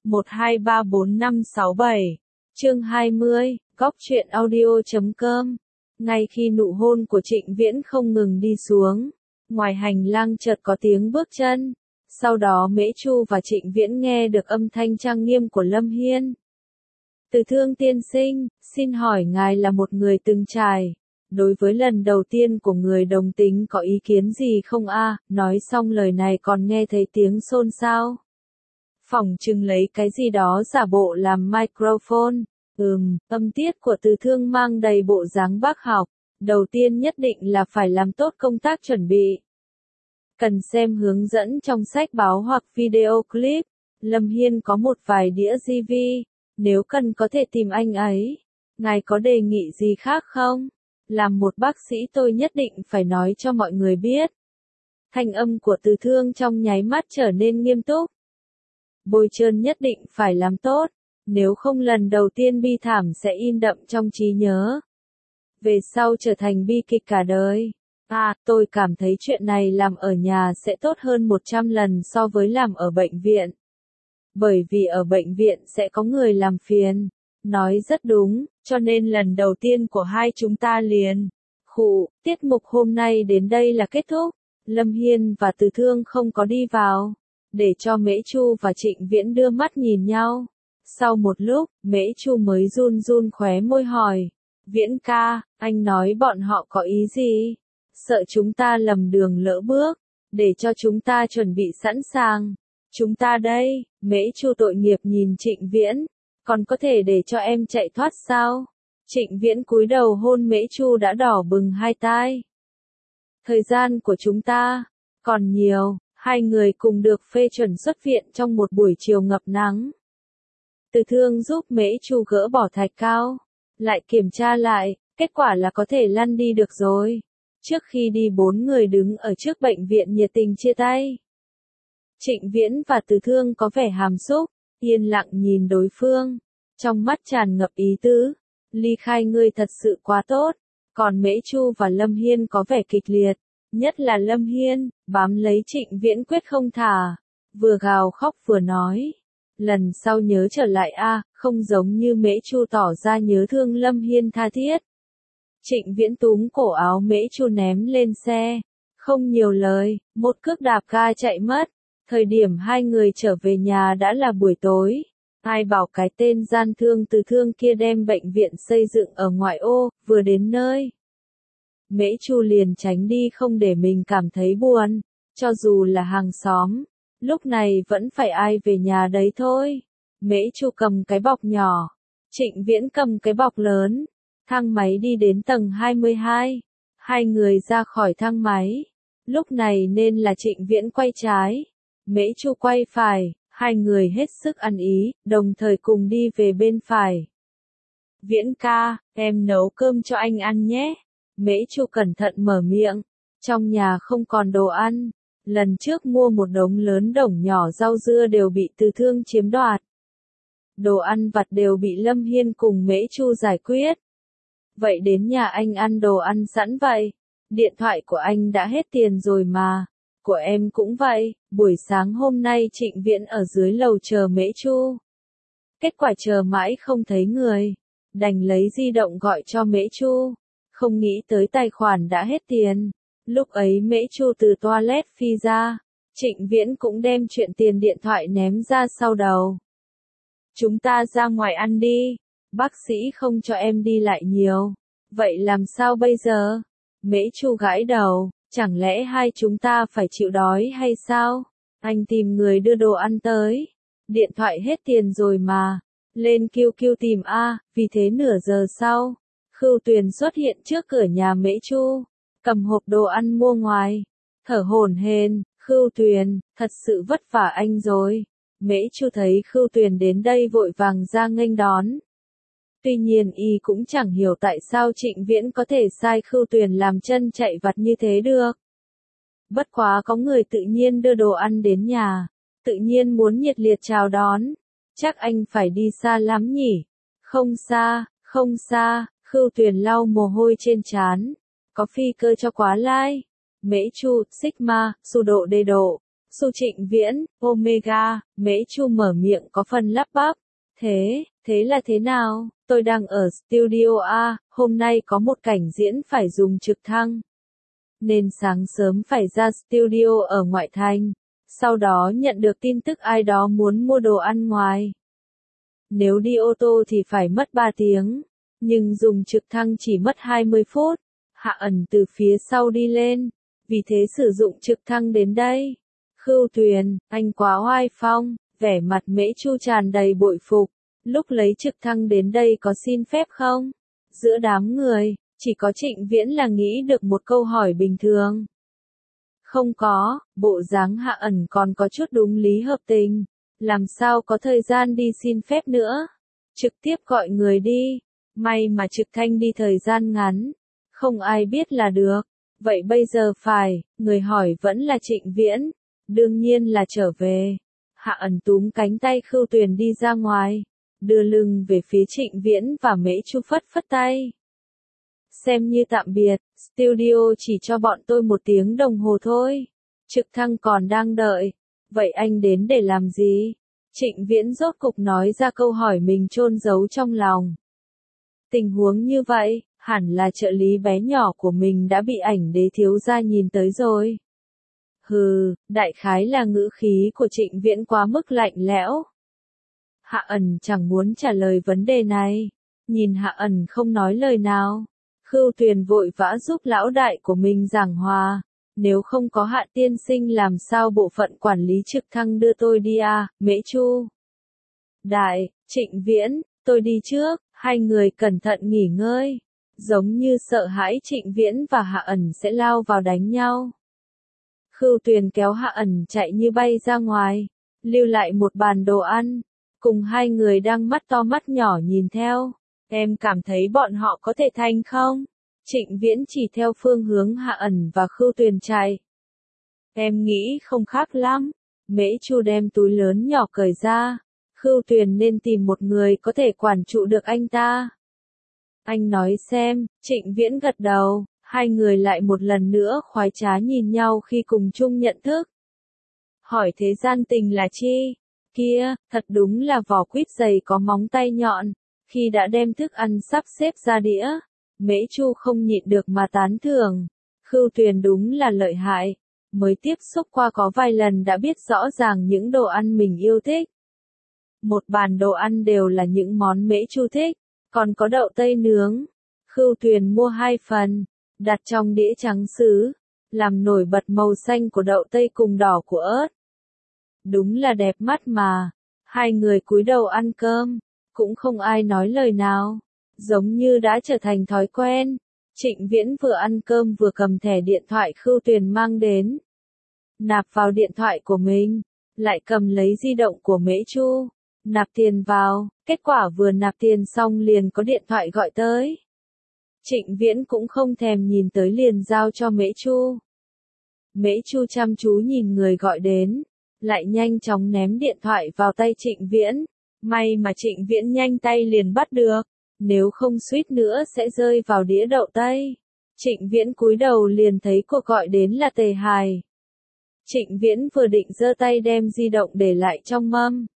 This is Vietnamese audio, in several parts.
1234567. Chương 20, Góc truyện audio.com. Ngay khi nụ hôn của Trịnh Viễn không ngừng đi xuống, ngoài hành lang chợt có tiếng bước chân. Sau đó Mễ Chu và Trịnh Viễn nghe được âm thanh trang nghiêm của Lâm Hiên. Từ Thương tiên sinh, xin hỏi ngài là một người từng trải. Đối với lần đầu tiên của người đồng tính có ý kiến gì không a? Nói xong lời này còn nghe thấy tiếng xôn xao. Phỏng chừng lấy cái gì đó giả bộ làm microphone. Âm tiết của Từ Thương mang đầy bộ dáng bác học. Đầu tiên nhất định là phải làm tốt công tác chuẩn bị. Cần xem hướng dẫn trong sách báo hoặc video clip. Lâm Hiên có một vài đĩa DVD. Nếu cần có thể tìm anh ấy. Ngài có đề nghị gì khác không? Làm một bác sĩ tôi nhất định phải nói cho mọi người biết. Thanh âm của Từ Thương trong nháy mắt trở nên nghiêm túc. Bôi trơn nhất định phải làm tốt. Nếu không lần đầu tiên bi thảm sẽ in đậm trong trí nhớ. Về sau trở thành bi kịch cả đời. Tôi cảm thấy chuyện này làm ở nhà sẽ tốt hơn 100 lần so với làm ở bệnh viện. Bởi vì ở bệnh viện sẽ có người làm phiền. Nói rất đúng, cho nên lần đầu tiên của hai chúng ta liền. Tiết mục hôm nay đến đây là kết thúc. Lâm Hiên và Từ Thương không có đi vào. Để cho Mễ Chu và Trịnh Viễn đưa mắt nhìn nhau. Sau một lúc, Mễ Chu mới run run khóe môi hỏi. Viễn ca, anh nói bọn họ có ý gì? Sợ chúng ta lầm đường lỡ bước. Để cho chúng ta chuẩn bị sẵn sàng. Chúng ta đây, Mễ Chu tội nghiệp nhìn Trịnh Viễn. Còn có thể để cho em chạy thoát sao? Trịnh Viễn cúi đầu hôn Mễ Chu đã đỏ bừng hai tai. Thời gian của chúng ta còn nhiều, hai người cùng được phê chuẩn xuất viện trong một buổi chiều ngập nắng. Từ Thương giúp Mễ Chu gỡ bỏ thạch cao, lại kiểm tra lại, kết quả là có thể lăn đi được rồi. Trước khi đi bốn người đứng ở trước bệnh viện nhiệt tình chia tay. Trịnh Viễn và Từ Thương có vẻ hàm xúc, yên lặng nhìn đối phương, trong mắt tràn ngập ý tứ. Ly khai ngươi thật sự quá tốt. Còn Mễ Chu và Lâm Hiên có vẻ kịch liệt, nhất là Lâm Hiên, bám lấy Trịnh Viễn quyết không thả, vừa gào khóc vừa nói. Lần sau nhớ trở lại không giống như Mễ Chu tỏ ra nhớ thương Lâm Hiên tha thiết. Trịnh Viễn túm cổ áo Mễ Chu ném lên xe, không nhiều lời, một cước đạp ga chạy mất. Thời điểm hai người trở về nhà đã là buổi tối. Ai bảo cái tên gian thương Từ Thương kia đem bệnh viện xây dựng ở ngoại ô, vừa đến nơi. Mễ Chu liền tránh đi không để mình cảm thấy buồn, cho dù là hàng xóm, lúc này vẫn phải ai về nhà đấy thôi. Mễ Chu cầm cái bọc nhỏ, Trịnh Viễn cầm cái bọc lớn, thang máy đi đến tầng 22. Hai người ra khỏi thang máy, lúc này nên là Trịnh Viễn quay trái, Mễ Chu quay phải. Hai người hết sức ăn ý, đồng thời cùng đi về bên phải. Viễn ca, em nấu cơm cho anh ăn nhé. Mễ Chu cẩn thận mở miệng. Trong nhà không còn đồ ăn. Lần trước mua một đống lớn đổng nhỏ rau dưa đều bị Từ Thương chiếm đoạt. Đồ ăn vặt đều bị Lâm Hiên cùng Mễ Chu giải quyết. Vậy đến nhà anh ăn đồ ăn sẵn vậy. Điện thoại của anh đã hết tiền rồi mà. Của em cũng vậy, buổi sáng hôm nay Trịnh Viễn ở dưới lầu chờ Mễ Chu. Kết quả chờ mãi không thấy người, đành lấy di động gọi cho Mễ Chu, không nghĩ tới tài khoản đã hết tiền. Lúc ấy Mễ Chu từ toilet phi ra, Trịnh Viễn cũng đem chuyện tiền điện thoại ném ra sau đầu. Chúng ta ra ngoài ăn đi, bác sĩ không cho em đi lại nhiều. Vậy làm sao bây giờ? Mễ Chu gãi đầu. Chẳng lẽ hai chúng ta phải chịu đói hay sao? Anh tìm người đưa đồ ăn tới. Điện thoại hết tiền rồi mà. Lên QQ tìm vì thế nửa giờ sau. Khưu Tuyền xuất hiện trước cửa nhà Mễ Chu. Cầm hộp đồ ăn mua ngoài. Thở hổn hển, Khưu Tuyền, thật sự vất vả anh rồi. Mễ Chu thấy Khưu Tuyền đến đây vội vàng ra nghênh đón. Tuy nhiên y cũng chẳng hiểu tại sao Trịnh Viễn có thể sai Khưu Tuyền làm chân chạy vặt như thế được. Bất quá có người tự nhiên đưa đồ ăn đến nhà, tự nhiên muốn nhiệt liệt chào đón. Chắc anh phải đi xa lắm nhỉ? Không xa, Khưu Tuyền lau mồ hôi trên trán. Có phi cơ cho quá lai. Mễ Chu, Sigma, Su độ đề độ. Su Trịnh Viễn, Omega, Mễ Chu mở miệng có phần lắp bắp. Thế là thế nào? Tôi đang ở studio A, hôm nay có một cảnh diễn phải dùng trực thăng. Nên sáng sớm phải ra studio ở ngoại thành. Sau đó nhận được tin tức ai đó muốn mua đồ ăn ngoài. Nếu đi ô tô thì phải mất 3 tiếng, nhưng dùng trực thăng chỉ mất 20 phút. Hạ Ẩn từ phía sau đi lên, vì thế sử dụng trực thăng đến đây. Khưu Tuyền, anh quá oai phong, vẻ mặt Mễ Chu tràn đầy bội phục. Lúc lấy trực thăng đến đây có xin phép không? Giữa đám người, chỉ có Trịnh Viễn là nghĩ được một câu hỏi bình thường. Không có, bộ dáng Hạ Ẩn còn có chút đúng lý hợp tình. Làm sao có thời gian đi xin phép nữa? Trực tiếp gọi người đi. May mà trực thăng đi thời gian ngắn. Không ai biết là được. Vậy bây giờ người hỏi vẫn là Trịnh Viễn. Đương nhiên là trở về. Hạ Ẩn túm cánh tay Khưu Tuyền đi ra ngoài. Đưa lưng về phía Trịnh Viễn và Mễ Chu phất phất tay. Xem như tạm biệt, studio chỉ cho bọn tôi 1 tiếng đồng hồ thôi. Trực thăng còn đang đợi. Vậy anh đến để làm gì? Trịnh Viễn rốt cục nói ra câu hỏi mình chôn giấu trong lòng. Tình huống như vậy, hẳn là trợ lý bé nhỏ của mình đã bị ảnh đế thiếu gia nhìn tới rồi. Hừ, đại khái là ngữ khí của Trịnh Viễn quá mức lạnh lẽo. Hạ Ẩn chẳng muốn trả lời vấn đề này. Nhìn Hạ Ẩn không nói lời nào. Khưu Tuyền vội vã giúp lão đại của mình giảng hòa. Nếu không có Hạ tiên sinh làm sao bộ phận quản lý trực thăng đưa tôi đi à, Mễ Chu. Đại, Trịnh Viễn, tôi đi trước, hai người cẩn thận nghỉ ngơi. Giống như sợ hãi Trịnh Viễn và Hạ Ẩn sẽ lao vào đánh nhau. Khưu Tuyền kéo Hạ Ẩn chạy như bay ra ngoài, lưu lại một bàn đồ ăn, cùng hai người đang mắt to mắt nhỏ nhìn theo. Em cảm thấy bọn họ có thể thành không? Trịnh Viễn chỉ theo phương hướng Hạ Ẩn và Khưu Tuyền chạy. Em nghĩ không khác lắm. Mễ Chu đem túi lớn nhỏ cởi ra. Khưu Tuyền nên tìm một người có thể quản trụ được anh ta. Anh nói xem, Trịnh Viễn gật đầu, hai người lại một lần nữa khoái trá nhìn nhau khi cùng chung nhận thức. Hỏi thế gian tình là chi? Kia, thật đúng là vỏ quýt dày có móng tay nhọn. Khi đã đem thức ăn sắp xếp ra đĩa, Mễ Chu không nhịn được mà tán thưởng. Khưu Tuyền đúng là lợi hại. Mới tiếp xúc qua có vài lần đã biết rõ ràng những đồ ăn mình yêu thích. Một bàn đồ ăn đều là những món Mễ Chu thích, còn có đậu tây nướng. Khưu Tuyền mua 2 phần, đặt trong đĩa trắng sứ, làm nổi bật màu xanh của đậu tây cùng đỏ của ớt. Đúng là đẹp mắt mà. Hai người cúi đầu ăn cơm, cũng không ai nói lời nào, giống như đã trở thành thói quen. Trịnh Viễn vừa ăn cơm vừa cầm thẻ điện thoại Khưu Tuyền mang đến, nạp vào điện thoại của mình, lại cầm lấy di động của Mễ Chu, nạp tiền vào, kết quả vừa nạp tiền xong liền có điện thoại gọi tới. Trịnh Viễn cũng không thèm nhìn tới liền giao cho Mễ Chu. Mễ Chu chăm chú nhìn người gọi đến, lại nhanh chóng ném điện thoại vào tay Trịnh Viễn. May mà Trịnh Viễn nhanh tay liền bắt được, nếu không suýt nữa sẽ rơi vào đĩa đậu tây. Trịnh Viễn cúi đầu liền thấy cuộc gọi đến là Tề Hải. Trịnh Viễn vừa định giơ tay đem di động để lại trong mâm.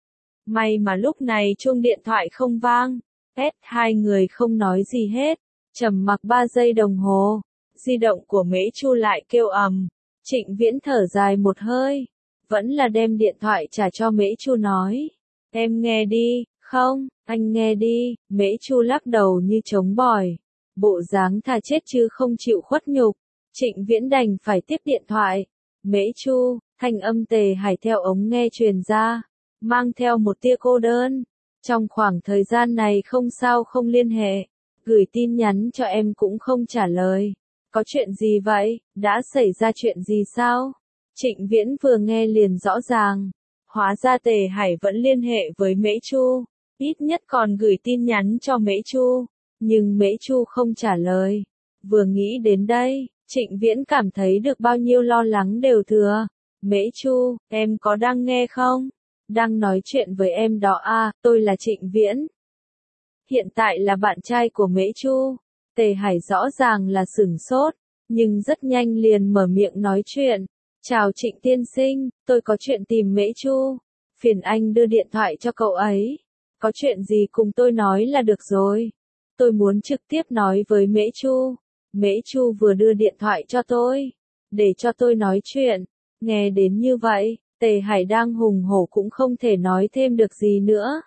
May mà lúc này chuông điện thoại không vang. Hai người không nói gì hết, trầm mặc 3 giây đồng hồ. Di động của Mễ Chu lại kêu ầm. Trịnh Viễn thở dài một hơi, vẫn là đem điện thoại trả cho Mễ Chu nói. Em nghe đi, không, anh nghe đi. Mễ Chu lắc đầu như trống bỏi, bộ dáng thà chết chứ không chịu khuất nhục. Trịnh Viễn đành phải tiếp điện thoại. Mễ Chu, thanh âm Tề Hải theo ống nghe truyền ra, mang theo một tia cô đơn. Trong khoảng thời gian này không sao không liên hệ, gửi tin nhắn cho em cũng không trả lời. Có chuyện gì vậy, đã xảy ra chuyện gì sao? Trịnh Viễn vừa nghe liền rõ ràng. Hóa ra Tề Hải vẫn liên hệ với Mễ Chu, ít nhất còn gửi tin nhắn cho Mễ Chu, nhưng Mễ Chu không trả lời. Vừa nghĩ đến đây, Trịnh Viễn cảm thấy được bao nhiêu lo lắng đều thừa. Mễ Chu, em có đang nghe không? Đang nói chuyện với em đó à, tôi là Trịnh Viễn. Hiện tại là bạn trai của Mễ Chu. Tề Hải rõ ràng là sửng sốt, nhưng rất nhanh liền mở miệng nói chuyện. Chào Trịnh tiên sinh, tôi có chuyện tìm Mễ Chu. Phiền anh đưa điện thoại cho cậu ấy. Có chuyện gì cùng tôi nói là được rồi. Tôi muốn trực tiếp nói với Mễ Chu. Mễ Chu vừa đưa điện thoại cho tôi. Để cho tôi nói chuyện. Nghe đến như vậy, Tề Hải đang hùng hổ cũng không thể nói thêm được gì nữa.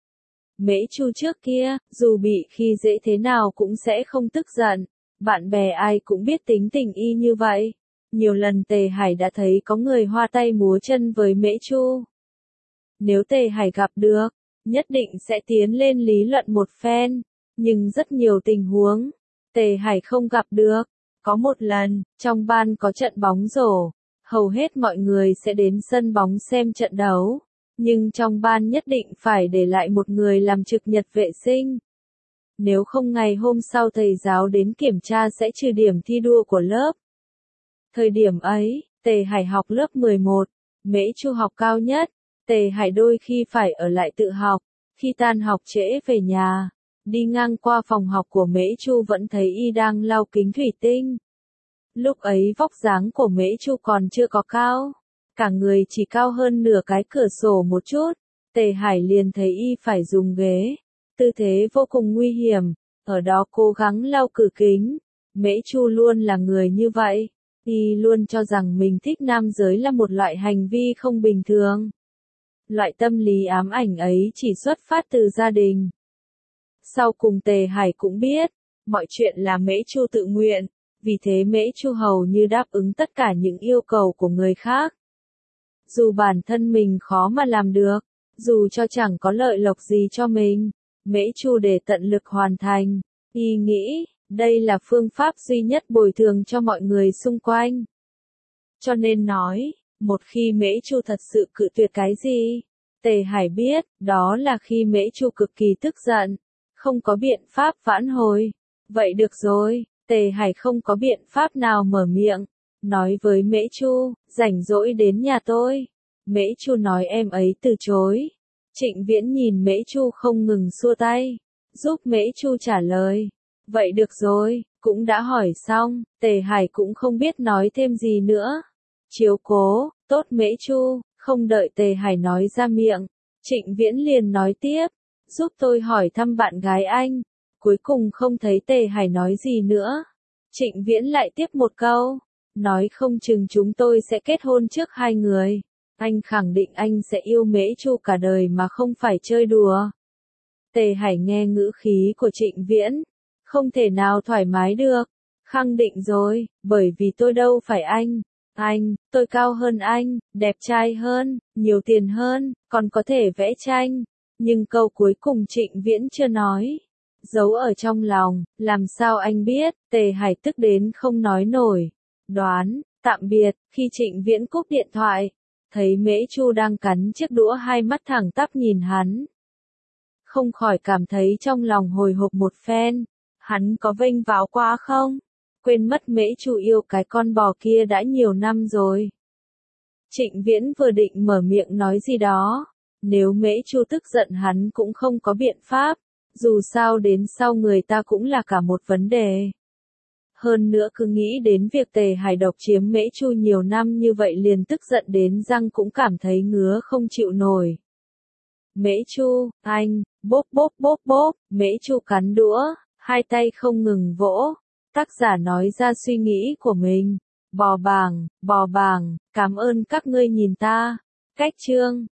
Mễ Chu trước kia, dù bị khi dễ thế nào cũng sẽ không tức giận. Bạn bè ai cũng biết tính tình y như vậy. Nhiều lần Tề Hải đã thấy có người hoa tay múa chân với Mễ Chu. Nếu Tề Hải gặp được, nhất định sẽ tiến lên lý luận một phen. Nhưng rất nhiều tình huống, Tề Hải không gặp được. Có một lần, trong ban có trận bóng rổ, hầu hết mọi người sẽ đến sân bóng xem trận đấu. Nhưng trong ban nhất định phải để lại một người làm trực nhật vệ sinh. Nếu không ngày hôm sau thầy giáo đến kiểm tra sẽ trừ điểm thi đua của lớp. Thời điểm ấy, Tề Hải học lớp 11, Mễ Chu học cao nhất. Tề Hải đôi khi phải ở lại tự học, khi tan học trễ về nhà, đi ngang qua phòng học của Mễ Chu vẫn thấy y đang lau kính thủy tinh. Lúc ấy vóc dáng của Mễ Chu còn chưa có cao, cả người chỉ cao hơn nửa cái cửa sổ một chút. Tề Hải liền thấy y phải dùng ghế, tư thế vô cùng nguy hiểm, ở đó cố gắng lau cửa kính. Mễ Chu luôn là người như vậy, y luôn cho rằng mình thích nam giới là một loại hành vi không bình thường. Loại tâm lý ám ảnh ấy chỉ xuất phát từ gia đình. Sau cùng Tề Hải cũng biết, mọi chuyện là Mễ Chu tự nguyện, vì thế Mễ Chu hầu như đáp ứng tất cả những yêu cầu của người khác. Dù bản thân mình khó mà làm được, dù cho chẳng có lợi lộc gì cho mình, Mễ Chu để tận lực hoàn thành. Y nghĩ, đây là phương pháp duy nhất bồi thường cho mọi người xung quanh. Cho nên nói, một khi Mễ Chu thật sự cự tuyệt cái gì, Tề Hải biết, đó là khi Mễ Chu cực kỳ tức giận, không có biện pháp vãn hồi. Vậy được rồi, Tề Hải không có biện pháp nào mở miệng, nói với Mễ Chu, rảnh rỗi đến nhà tôi. Mễ Chu nói em ấy từ chối. Trịnh Viễn nhìn Mễ Chu không ngừng xua tay, giúp Mễ Chu trả lời. Vậy được rồi, cũng đã hỏi xong, Tề Hải cũng không biết nói thêm gì nữa. Chiếu cố, tốt Mễ Chu, không đợi Tề Hải nói ra miệng, Trịnh Viễn liền nói tiếp, giúp tôi hỏi thăm bạn gái anh. Cuối cùng không thấy Tề Hải nói gì nữa. Trịnh Viễn lại tiếp một câu, nói không chừng chúng tôi sẽ kết hôn trước hai người. Anh khẳng định anh sẽ yêu Mễ Chu cả đời mà không phải chơi đùa. Tề Hải nghe ngữ khí của Trịnh Viễn, không thể nào thoải mái được. Khẳng định rồi, bởi vì tôi đâu phải anh. Tôi cao hơn anh, đẹp trai hơn, nhiều tiền hơn, còn có thể vẽ tranh. Nhưng câu cuối cùng Trịnh Viễn chưa nói. Giấu ở trong lòng, làm sao anh biết, Tề Hải tức đến không nói nổi. Đoán, tạm biệt, khi Trịnh Viễn cúp điện thoại, thấy Mễ Chu đang cắn chiếc đũa hai mắt thẳng tắp nhìn hắn. Không khỏi cảm thấy trong lòng hồi hộp một phen, hắn có vênh váo quá không? Quên mất Mễ Chu yêu cái con bò kia đã nhiều năm rồi. Trịnh Viễn vừa định mở miệng nói gì đó, nếu Mễ Chu tức giận hắn cũng không có biện pháp, dù sao đến sau người ta cũng là cả một vấn đề. Hơn nữa cứ nghĩ đến việc Tề Hải độc chiếm Mễ Chu nhiều năm như vậy liền tức giận đến răng cũng cảm thấy ngứa không chịu nổi. Mễ Chu, anh, bốp bốp bốp bốp, Mễ Chu cắn đũa, hai tay không ngừng vỗ. Tác giả nói ra suy nghĩ của mình. Bò bàng, cảm ơn các ngươi nhìn ta. Cách chương